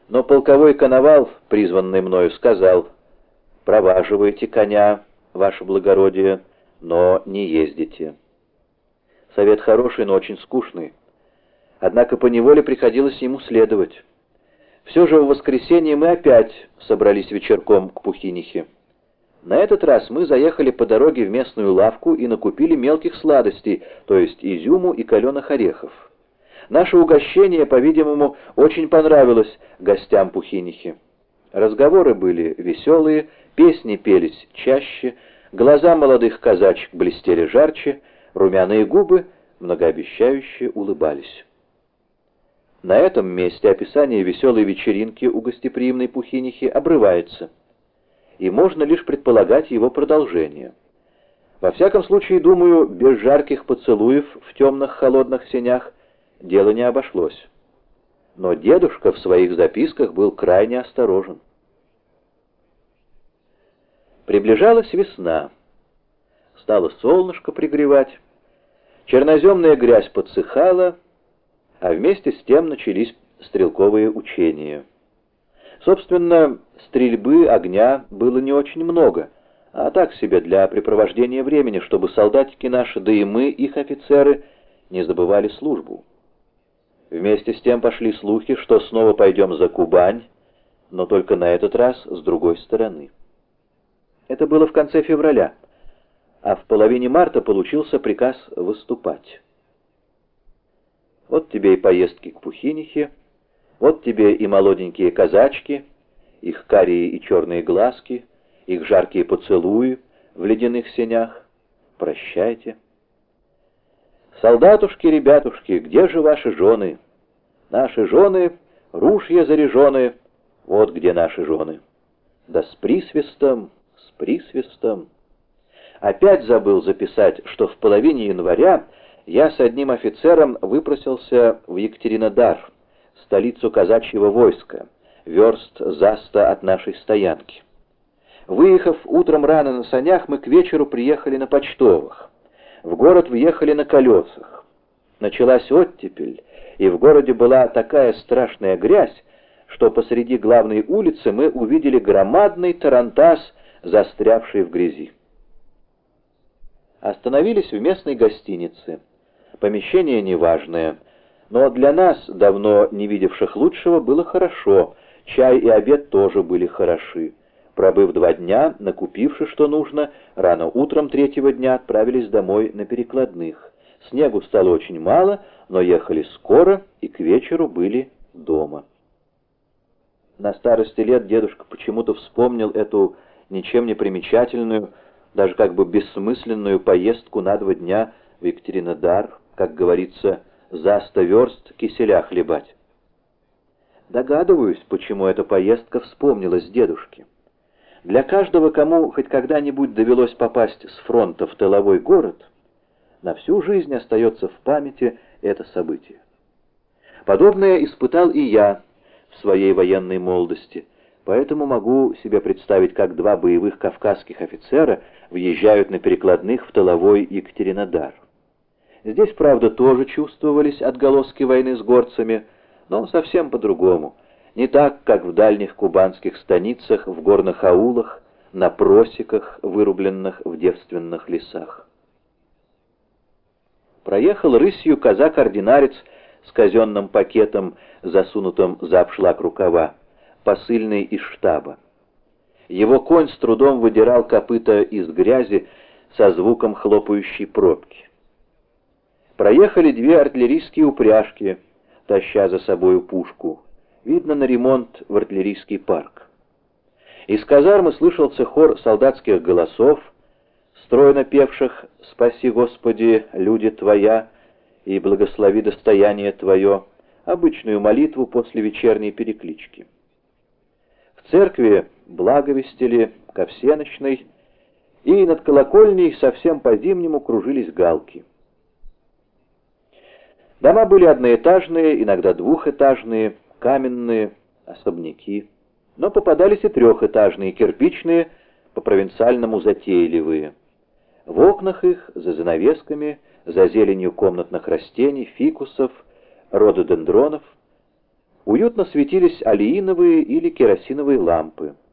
Но полковой коновал, призванный мною, сказал: «Проваживайте коня, ваше благородие, но не ездите». Совет хороший, но очень скучный. Однако поневоле приходилось ему следовать. Все же в воскресенье мы опять собрались вечерком к Пухинихе. На этот раз мы заехали по дороге в местную лавку и накупили мелких сладостей, то есть изюму и каленых орехов. Наше угощение, по-видимому, очень понравилось гостям Пухинихи. Разговоры были веселые, песни пелись чаще, глаза молодых казачек блестели жарче, румяные губы многообещающе улыбались. На этом месте описание веселой вечеринки у гостеприимной Пухинихи обрывается, и можно лишь предполагать его продолжение. Во всяком случае, думаю, без жарких поцелуев в темных холодных сенях дело не обошлось. Но дедушка в своих записках был крайне осторожен. Приближалась весна. Стало солнышко пригревать, черноземная грязь подсыхала, а вместе с тем начались стрелковые учения. Собственно, стрельбы, огня было не очень много, а так себе для препровождения времени, чтобы солдатики наши, да и мы, их офицеры, не забывали службу. Вместе с тем пошли слухи, что снова пойдем за Кубань, но только на этот раз с другой стороны. Это было в конце февраля, а в половине марта получился приказ выступать. Вот тебе и поездки к Пухинихе, вот тебе и молоденькие казачки, их карие и черные глазки, их жаркие поцелуи в ледяных сенях. Прощайте. Солдатушки, ребятушки, где же ваши жены? Наши жены, ружья заряжены, вот где наши жены. Да с присвистом, с присвистом. Опять забыл записать, что в половине января я с одним офицером выпросился в Екатеринодар, столицу казачьего войска, верст за 100 от нашей стоянки. Выехав утром рано на санях, мы к вечеру приехали на почтовых. В город въехали на колесах. Началась оттепель, и в городе была такая страшная грязь, что посреди главной улицы мы увидели громадный тарантас, застрявший в грязи. Остановились в местной гостинице. Помещение неважное, но для нас, давно не видевших лучшего, было хорошо. Чай и обед тоже были хороши. Пробыв 2 дня, накупивши что нужно, рано утром 3-го дня отправились домой на перекладных. Снегу стало очень мало, но ехали скоро и к вечеру были дома. На старости лет дедушка почему-то вспомнил эту ничем не примечательную, даже как бы бессмысленную поездку на 2 дня в Екатеринодар, как говорится, за 100 верст киселя хлебать. Догадываюсь, почему эта поездка вспомнилась дедушке. Для каждого, кому хоть когда-нибудь довелось попасть с фронта в тыловой город, на всю жизнь остается в памяти это событие. Подобное испытал и я в своей военной молодости, поэтому могу себе представить, как 2 боевых кавказских офицера въезжают на перекладных в тыловой Екатеринодар. Здесь, правда, тоже чувствовались отголоски войны с горцами, но совсем по-другому. Не так, как в дальних кубанских станицах, в горных аулах, на просеках, вырубленных в девственных лесах. Проехал рысью казак-ординарец с казенным пакетом, засунутым за обшлаг рукава, посыльный из штаба. Его конь с трудом выдирал копыта из грязи со звуком хлопающей пробки. Проехали 2 артиллерийские упряжки, таща за собою пушку. Видно, на ремонт в артиллерийский парк. Из казармы слышался хор солдатских голосов, стройно певших «Спаси, Господи, люди Твоя, и благослови достояние Твое», обычную молитву после вечерней переклички. В церкви благовестили ко всенощной, и над колокольней совсем по-зимнему кружились галки. Дома были одноэтажные, иногда двухэтажные, каменные, особняки, но попадались и трехэтажные, кирпичные, по-провинциальному затейливые. В окнах их, за занавесками, за зеленью комнатных растений, фикусов, рододендронов, Уютно светились олеиновые или керосиновые лампы.